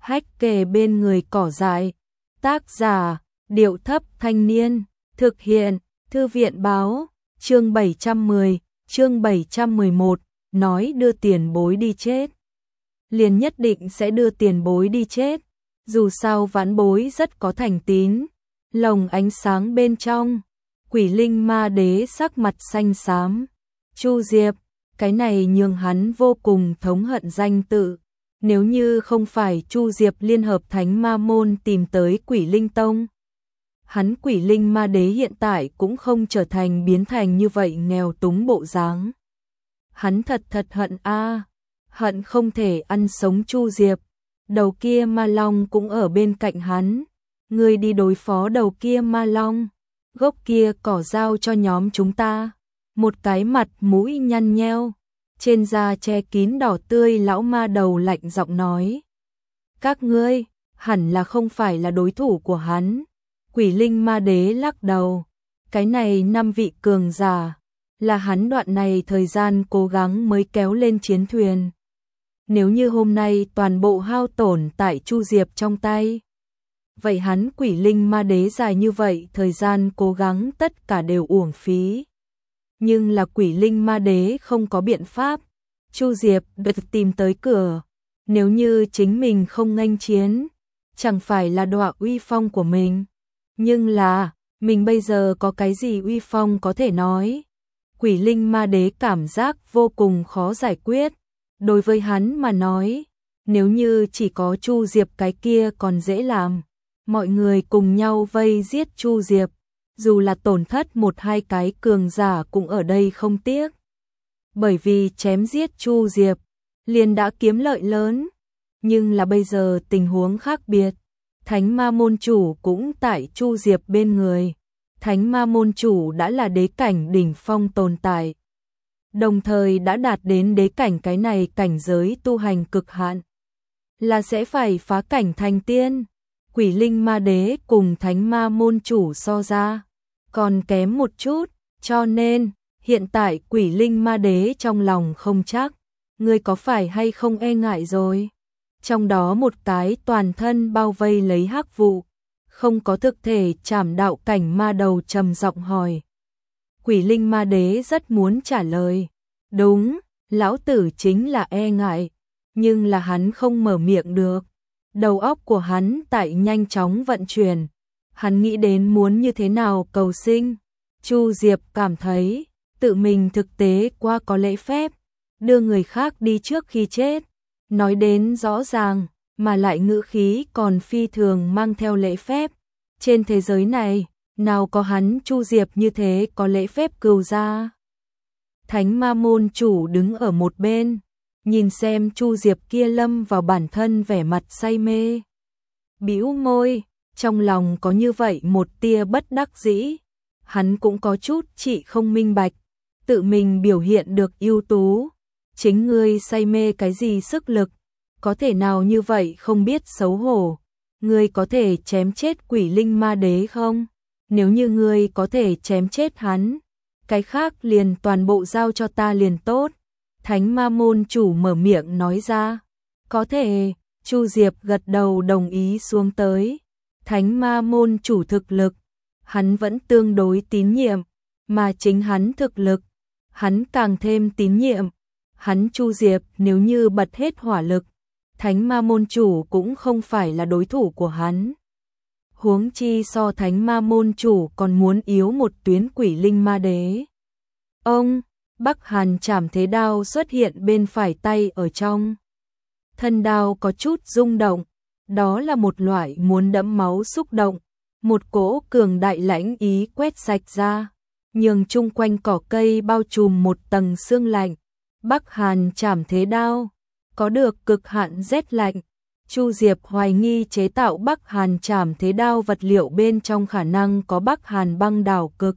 hách kề bên người cỏ dại. Tác giả, Điệu Thấp Thanh Niên. Thực hiện, Thư viện Báo. Chương 710, chương 711, nói đưa tiền bối đi chết. Liền nhất định sẽ đưa tiền bối đi chết. Dù sao vãn bối rất có thành tín. Lồng ánh sáng bên trong, Quỷ Linh Ma Đế sắc mặt xanh xám. Chu Diệp, cái này nhường hắn vô cùng thống hận danh tự. Nếu như không phải Chu Diệp liên hợp Thánh Ma Môn tìm tới Quỷ Linh Tông, hắn Quỷ Linh Ma Đế hiện tại cũng không trở thành biến thành như vậy nghèo túng bộ dáng. Hắn thật hận a, hận không thể ăn sống Chu Diệp. Đầu kia ma long cũng ở bên cạnh hắn. Ngươi đi đối phó đầu kia ma long, gốc kia cỏ giao cho nhóm chúng ta. Một cái mặt mũi nhăn nheo, trên da che kín đỏ tươi lão ma đầu lạnh giọng nói. Các ngươi, hẳn là không phải là đối thủ của hắn. Quỷ Linh Ma Đế lắc đầu. Cái này 5 vị cường giả, là hắn đoạn này thời gian cố gắng mới kéo lên chiến thuyền. Nếu như hôm nay toàn bộ hao tổn tại Chu Diệp trong tay, vậy hắn Quỷ Linh Ma Đế dài như vậy thời gian cố gắng tất cả đều uổng phí. Nhưng là Quỷ Linh Ma Đế không có biện pháp. Chu Diệp được tìm tới cửa, nếu như chính mình không nghênh chiến, chẳng phải là đọa uy phong của mình. Nhưng là, mình bây giờ có cái gì uy phong có thể nói. Quỷ Linh Ma Đế cảm giác vô cùng khó giải quyết. Đối với hắn mà nói, nếu như chỉ có Chu Diệp cái kia còn dễ làm. Mọi người cùng nhau vây giết Chu Diệp, dù là tổn thất 1-2 cái cường giả cũng ở đây không tiếc. Bởi vì chém giết Chu Diệp, liền đã kiếm lợi lớn. Nhưng là bây giờ tình huống khác biệt. Thánh Ma Môn Chủ cũng tại Chu Diệp bên người. Thánh Ma Môn Chủ đã là đế cảnh đỉnh phong tồn tại, đồng thời đã đạt đến đế cảnh, cái này cảnh giới tu hành cực hạn, là sẽ phải phá cảnh thành tiên. Quỷ Linh Ma Đế cùng Thánh Ma Môn Chủ so ra còn kém một chút, cho nên hiện tại Quỷ Linh Ma Đế trong lòng không chắc, ngươi có phải hay không e ngại rồi. Trong đó một cái toàn thân bao vây lấy hắc vụ, không có thực thể trảm đạo cảnh ma đầu trầm giọng hỏi. Quỷ Linh Ma Đế rất muốn trả lời, đúng, lão tử chính là e ngại, nhưng là hắn không mở miệng được. Đầu óc của hắn tại nhanh chóng vận chuyển, hắn nghĩ đến muốn như thế nào cầu sinh. Chu Diệp cảm thấy tự mình thực tế quá có lễ phép, đưa người khác đi trước khi chết, nói đến rõ ràng, mà lại ngữ khí còn phi thường mang theo lễ phép. Trên thế giới này, nào có hắn Chu Diệp như thế có lễ phép cừu ra. Thánh Ma Môn Chủ đứng ở một bên, nhìn xem Chu Diệp kia lâm vào bản thân vẻ mặt say mê. Bĩu môi, trong lòng có như vậy một tia bất đắc dĩ. Hắn cũng có chút chị không minh bạch, tự mình biểu hiện được ưu tú. Chính ngươi say mê cái gì sức lực, có thể nào như vậy không biết xấu hổ. Ngươi có thể chém chết Quỷ Linh Ma Đế không? Nếu như ngươi có thể chém chết hắn, cái khác liền toàn bộ giao cho ta liền tốt. Thánh Ma Môn Chủ mở miệng nói ra. Có thể. Chu Diệp gật đầu đồng ý xuống tới. Thánh Ma Môn Chủ thực lực, hắn vẫn tương đối tín nhiệm, mà chính hắn thực lực, hắn càng thêm tín nhiệm. Hắn Chu Diệp nếu như bật hết hỏa lực, Thánh Ma Môn Chủ cũng không phải là đối thủ của hắn. Huống chi so Thánh Ma Môn Chủ còn muốn yếu một tuyến Quỷ Linh Ma Đế. Ông, Bắc Hàn Trảm Thế Đao xuất hiện bên phải tay ở trong. Thân đao có chút rung động, đó là một loại muốn đẫm máu xúc động. Một cỗ cường đại lãnh ý quét sạch ra, nhường chung quanh cỏ cây bao trùm một tầng sương lạnh. Bắc Hàn Trảm Thế Đao có được cực hạn rét lạnh. Chu Diệp hoài nghi chế tạo Bắc Hàn Trảm Thế Đao vật liệu bên trong khả năng có Bắc Hàn băng đảo cực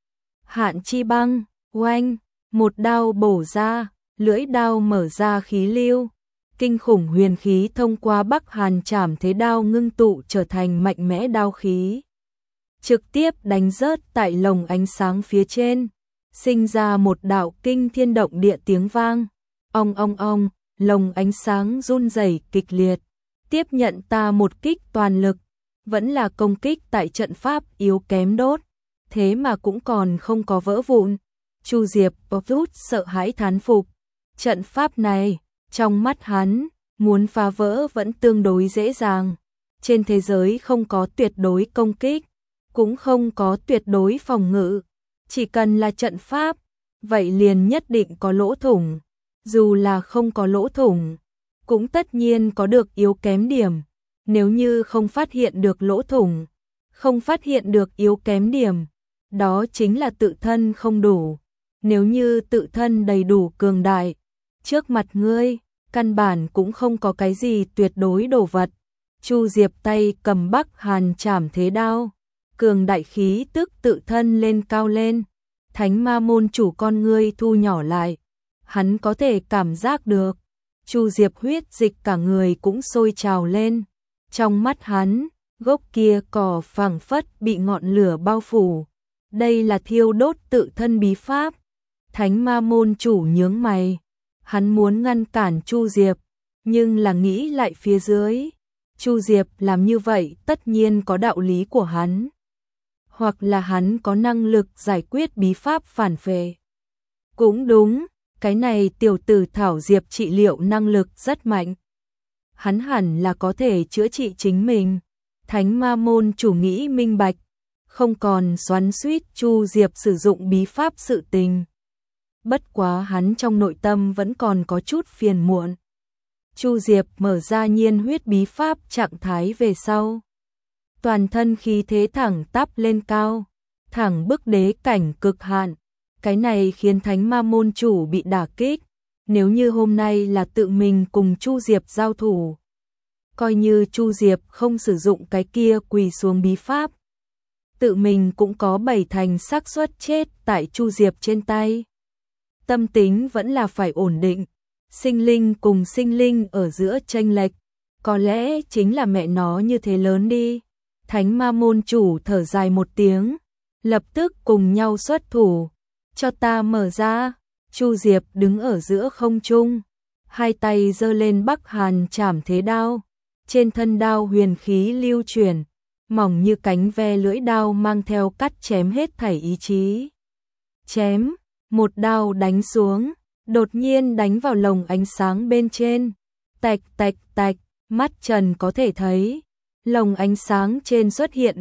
hạn chi băng. Oanh, một đao bổ ra, lưỡi đao mở ra khí lưu, kinh khủng huyền khí thông qua Bắc Hàn Trảm Thế Đao ngưng tụ trở thành mạnh mẽ đao khí, trực tiếp đánh rớt tại lồng ánh sáng phía trên, sinh ra một đạo kinh thiên động địa tiếng vang. Ong ong ong, lồng ánh sáng run rẩy kịch liệt. tiếp nhận ta một kích toàn lực, vẫn là công kích tại trận pháp yếu kém đốt, thế mà cũng còn không có vỡ vụn. Chu Diệp rút sợ hãi thán phục, trận pháp này, trong mắt hắn, muốn phá vỡ vẫn tương đối dễ dàng. Trên thế giới không có tuyệt đối công kích, cũng không có tuyệt đối phòng ngự, chỉ cần là trận pháp, vậy liền nhất định có lỗ thủng, dù là không có lỗ thủng, cũng tất nhiên có được yếu kém điểm. Nếu như không phát hiện được lỗ thủng, không phát hiện được yếu kém điểm, đó chính là tự thân không đủ. Nếu như tự thân đầy đủ cường đại, trước mặt ngươi, căn bản cũng không có cái gì tuyệt đối đồ vật. Chu Diệp tay cầm Bắc Hàn Trảm Thế Đao, cường đại khí tức tự thân lên cao lên. Thánh Ma môn chủ con ngươi thu nhỏ lại, hắn có thể cảm giác được, Chu Diệp huyết dịch cả người cũng sôi trào lên. Trong mắt hắn, gốc kia cỏ phảng phất bị ngọn lửa bao phủ. Đây là thiêu đốt tự thân bí pháp. Thánh Ma môn chủ nhướng mày, hắn muốn ngăn cản Chu Diệp, nhưng là nghĩ lại phía dưới, Chu Diệp làm như vậy tất nhiên có đạo lý của hắn, hoặc là hắn có năng lực giải quyết bí pháp phản phệ. Cũng đúng, cái này tiểu tử Thảo Diệp trị liệu năng lực rất mạnh. Hắn hẳn là có thể chữa trị chính mình. Thánh Ma môn chủ nghĩ minh bạch, không còn xoắn xuýt Chu Diệp sử dụng bí pháp sự tình. Bất quá hắn trong nội tâm vẫn còn có chút phiền muộn. Chu Diệp mở ra nhiên huyết bí pháp trạng thái về sau, toàn thân khí thế thẳng tắp lên cao, thẳng bức đế cảnh cực hạn. Cái này khiến Thánh Ma môn chủ bị đả kích. Nếu như hôm nay là tự mình cùng Chu Diệp giao thủ, coi như Chu Diệp không sử dụng cái kia quỳ xuống bí pháp, tự mình cũng có 7 thành xác suất chết tại Chu Diệp trên tay. Tâm tính vẫn là phải ổn định, sinh linh cùng sinh linh ở giữa chênh lệch, có lẽ chính là mẹ nó như thế lớn đi. Thánh Ma môn chủ thở dài một tiếng, lập tức cùng nhau xuất thủ, cho ta mở ra. Chu Diệp đứng ở giữa không trung, hai tay giơ lên Bắc Hàn Trảm Thế Đao, trên thân đao huyền khí lưu chuyển, mỏng như cánh ve lưỡi đao mang theo cắt chém hết thảy ý chí. Chém, một đao đánh xuống, đột nhiên đánh vào lồng ánh sáng bên trên. Tạch tạch tạch, mắt Trần có thể thấy, lồng ánh sáng trên xuất hiện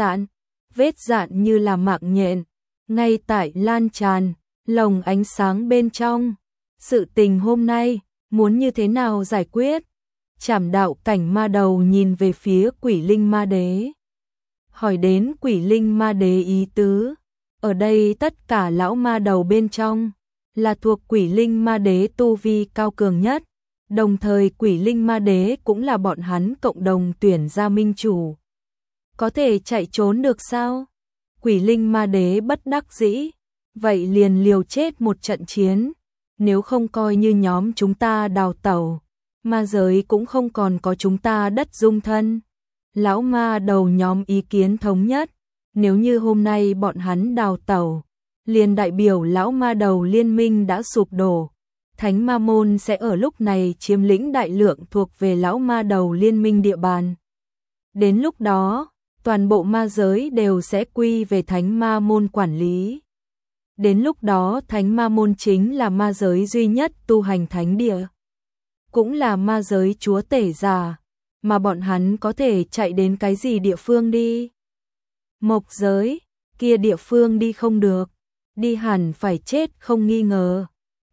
vết dạn như là mạng nhện, ngay tại lan tràn. Lồng ánh sáng bên trong, sự tình hôm nay, muốn như thế nào giải quyết? Trảm đạo cảnh ma đầu nhìn về phía Quỷ Linh Ma Đế, hỏi đến Quỷ Linh Ma Đế ý tứ. Ở đây tất cả lão ma đầu bên trong, là thuộc Quỷ Linh Ma Đế tu vi cao cường nhất, đồng thời Quỷ Linh Ma Đế cũng là bọn hắn cộng đồng tuyển ra minh chủ. Có thể chạy trốn được sao? Quỷ Linh Ma Đế bất đắc dĩ, vậy liền liều chết một trận chiến, nếu không coi như nhóm chúng ta đào tẩu, ma giới cũng không còn có chúng ta đất dung thân. Lão ma đầu nhóm ý kiến thống nhất, nếu như hôm nay bọn hắn đào tẩu, liền đại biểu lão ma đầu liên minh đã sụp đổ. Thánh Ma môn sẽ ở lúc này chiếm lĩnh đại lượng thuộc về lão ma đầu liên minh địa bàn. Đến lúc đó, toàn bộ ma giới đều sẽ quy về Thánh Ma môn quản lý. Đến lúc đó Thánh Ma môn chính là ma giới duy nhất tu hành thánh địa, cũng là ma giới chúa tể già, mà bọn hắn có thể chạy đến cái gì địa phương đi? Mộc giới, kia địa phương đi không được, đi hẳn phải chết không nghi ngờ.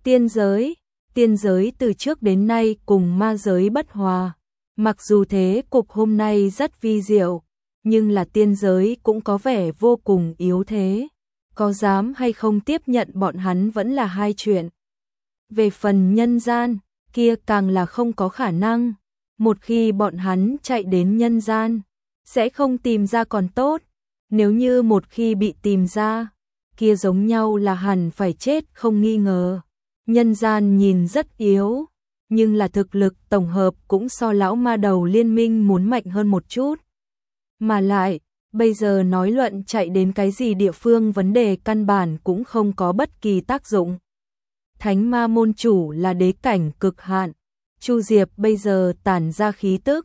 Tiên giới từ trước đến nay cùng ma giới bất hòa, mặc dù thế cục hôm nay rất vi diệu, nhưng là tiên giới cũng có vẻ vô cùng yếu thế. Có dám hay không tiếp nhận bọn hắn vẫn là hai chuyện. Về phần nhân gian, kia càng là không có khả năng. Một khi bọn hắn chạy đến nhân gian, sẽ không tìm ra còn tốt. Nếu như một khi bị tìm ra, kia giống nhau là hẳn phải chết không nghi ngờ. Nhân gian nhìn rất yếu, nhưng là thực lực tổng hợp cũng so lão ma đầu liên minh muốn mạnh hơn một chút. Mà lại, bây giờ nói luận chạy đến cái gì địa phương vấn đề căn bản cũng không có bất kỳ tác dụng. Thánh Ma môn chủ là đế cảnh cực hạn, Chu Diệp bây giờ tản ra khí tức,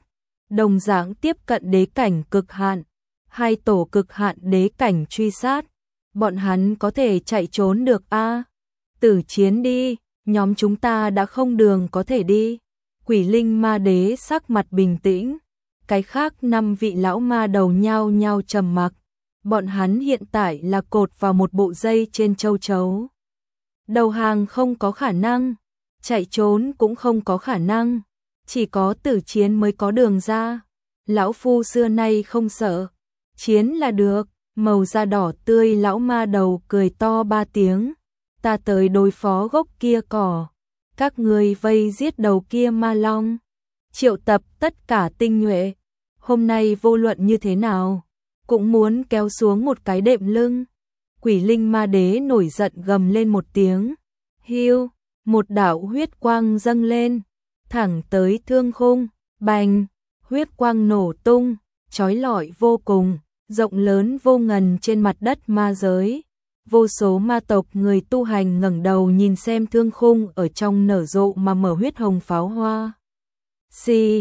đồng dạng tiếp cận đế cảnh cực hạn, hai tổ cực hạn đế cảnh truy sát, bọn hắn có thể chạy trốn được a? Tử chiến đi, nhóm chúng ta đã không đường có thể đi. Quỷ linh ma đế sắc mặt bình tĩnh, cái khác 5 vị lão ma đầu nhao nhao trầm mặc, bọn hắn hiện tại là cột vào một bộ dây trên châu chấu. Đầu hàng không có khả năng, chạy trốn cũng không có khả năng, chỉ có tử chiến mới có đường ra. Lão phu xưa nay không sợ, chiến là được. Màu da đỏ tươi lão ma đầu cười to 3 tiếng, ta tới đối phó gốc kia cỏ, các ngươi vây giết đầu kia ma long, triệu tập tất cả tinh nhuệ, hôm nay vô luận như thế nào, cũng muốn kéo xuống một cái đệm lưng. Quỷ linh ma đế nổi giận gầm lên một tiếng, hiu, một đạo huyết quang dâng lên, thẳng tới thương khung, bành, huyết quang nổ tung, chói lọi vô cùng, rộng lớn vô ngần trên mặt đất ma giới. Vô số ma tộc người tu hành ngẩng đầu nhìn xem thương khung ở trong nở rộ mà mở huyết hồng pháo hoa. Xì,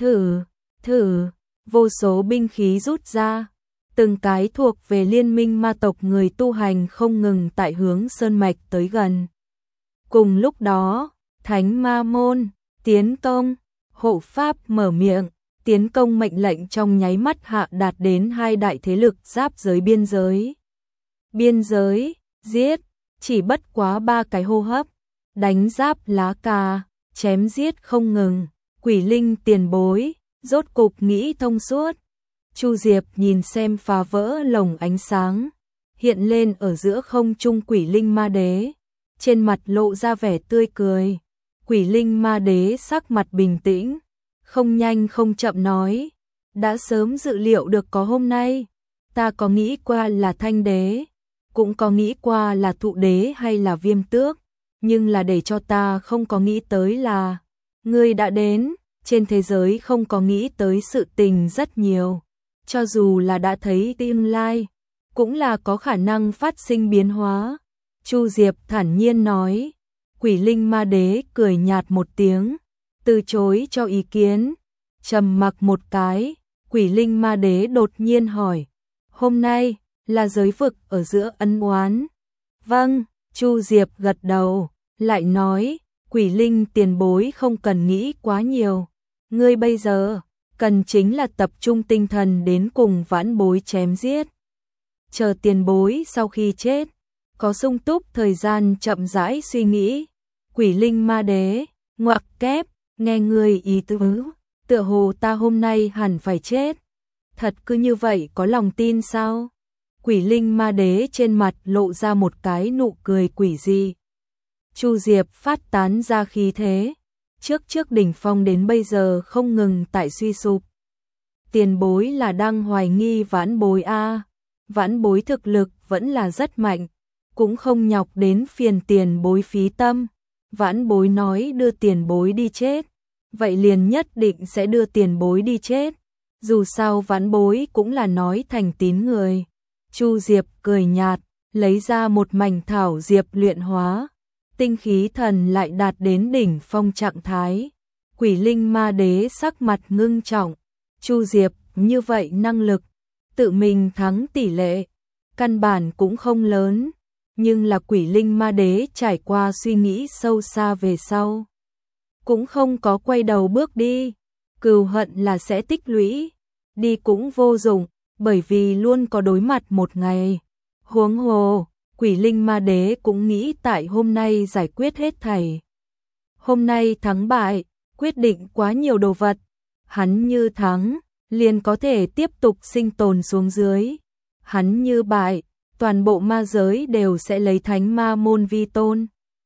thử, vô số binh khí rút ra, từng cái thuộc về liên minh ma tộc người tu hành không ngừng tại hướng sơn mạch tới gần. Cùng lúc đó, Thánh Ma Môn, tiến công, hộ pháp mở miệng, tiến công mệnh lệnh trong nháy mắt hạ đạt đến 2 đại thế lực giáp giới biên giới. Biên giới, giết, chỉ bất quá 3 cái hô hấp, đánh giáp lá cà, chém giết không ngừng, quỷ linh tiền bối, rốt cục nghĩ thông suốt. Chu Diệp nhìn xem phá vỡ lồng ánh sáng, hiện lên ở giữa không trung quỷ linh ma đế, trên mặt lộ ra vẻ tươi cười. Quỷ linh ma đế sắc mặt bình tĩnh, không nhanh không chậm nói, đã sớm dự liệu được có hôm nay, ta có nghĩ qua là thanh đế, cũng có nghĩ qua là thụ đế hay là viêm tước, nhưng là để cho ta không có nghĩ tới là ngươi đã đến. Trên thế giới không có nghĩ tới sự tình rất nhiều, cho dù là đã thấy tương lai, cũng là có khả năng phát sinh biến hóa. Chu Diệp thản nhiên nói. Quỷ linh ma đế cười nhạt một tiếng, từ chối cho ý kiến, trầm mặc một cái. Quỷ linh ma đế đột nhiên hỏi, hôm nay là giới vực ở giữa ân oán? Vâng, Chu Diệp gật đầu, lại nói, quỷ linh tiền bối không cần nghĩ quá nhiều, ngươi bây giờ cần chính là tập trung tinh thần đến cùng vãn bối chém giết. Chờ tiền bối sau khi chết, có sung túc thời gian chậm rãi suy nghĩ. Quỷ linh ma đế, ngoặc kép, nghe ngươi ý tứ, tựa hồ ta hôm nay hẳn phải chết. Thật cứ như vậy có lòng tin sao? Quỷ linh ma đế trên mặt lộ ra một cái nụ cười quỷ dị. Chu Diệp phát tán ra khí thế, trước đỉnh phong đến bây giờ không ngừng tại suy sụp. Tiền bối là đang hoài nghi vãn bối a? Vãn bối thực lực vẫn là rất mạnh, cũng không nhọc đến phiền tiền bối phí tâm. Vãn bối nói đưa tiền bối đi chết, vậy liền nhất định sẽ đưa tiền bối đi chết. Dù sao vãn bối cũng là nói thành tín người. Chu Diệp cười nhạt, lấy ra một mảnh thảo diệp luyện hóa, tinh khí thần lại đạt đến đỉnh phong trạng thái. Quỷ linh ma đế sắc mặt ngưng trọng, Chu Diệp như vậy năng lực, tự mình thắng tỷ lệ, căn bản cũng không lớn. Nhưng là quỷ linh ma đế trải qua suy nghĩ sâu xa về sau, cũng không có quay đầu bước đi. Cừu hận là sẽ tích lũy, đi cũng vô dụng, bởi vì luôn có đối mặt một ngày. Huống hồ, quỷ linh ma đế cũng nghĩ tại hôm nay giải quyết hết thảy. Hôm nay thắng bại, quyết định quá nhiều đồ vật. Hắn như thắng, liền có thể tiếp tục sinh tồn xuống dưới. Hắn như bại, toàn bộ ma giới đều sẽ lấy thánh ma môn vi tôn.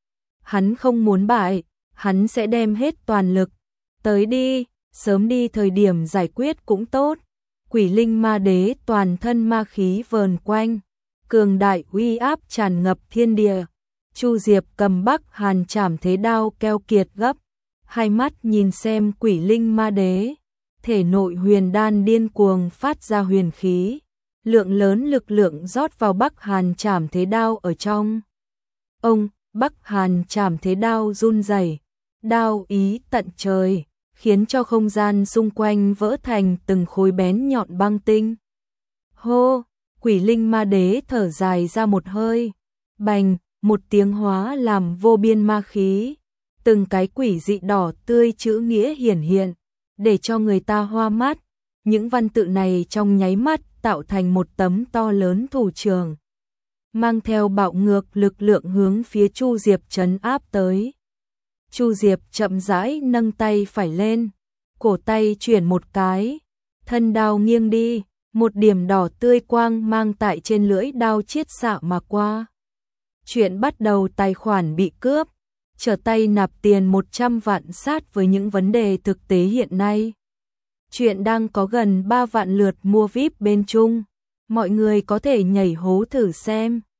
Hắn không muốn bại, hắn sẽ đem hết toàn lực. Tới đi, sớm đi thời điểm giải quyết cũng tốt. Quỷ linh ma đế toàn thân ma khí vờn quanh, cường đại uy áp tràn ngập thiên địa. Chu Diệp cầm Bắc Hàn Trảm Thế Đao keo kiệt gấp, hai mắt nhìn xem quỷ linh ma đế, thể nội huyền đan điên cuồng phát ra huyền khí. Lượng lớn lực lượng rót vào Bắc Hàn Trảm Thế Đao ở trong. Ông, Bắc Hàn Trảm Thế Đao run rẩy, đao ý tận trời, khiến cho không gian xung quanh vỡ thành từng khối bén nhọn băng tinh. Hô, Quỷ Linh Ma Đế thở dài ra một hơi, bành, một tiếng hóa làm vô biên ma khí, từng cái quỷ dị đỏ tươi chữ nghĩa hiển hiện, để cho người ta hoa mắt, những văn tự này trong nháy mắt tạo thành một tấm to lớn thủ trường, mang theo bạo ngược lực lượng hướng phía Chu Diệp trấn áp tới. Chu Diệp chậm rãi nâng tay phải lên, cổ tay chuyển một cái, thân đao nghiêng đi, một điểm đỏ tươi quang mang tại trên lưỡi đao chiết xạ mà qua. Chuyện bắt đầu tài khoản bị cướp, trở tay nạp tiền 100 vạn sát với những vấn đề thực tế hiện nay. Chuyện đang có gần 3 vạn lượt mua VIP bên Trung, mọi người có thể nhảy hố thử xem.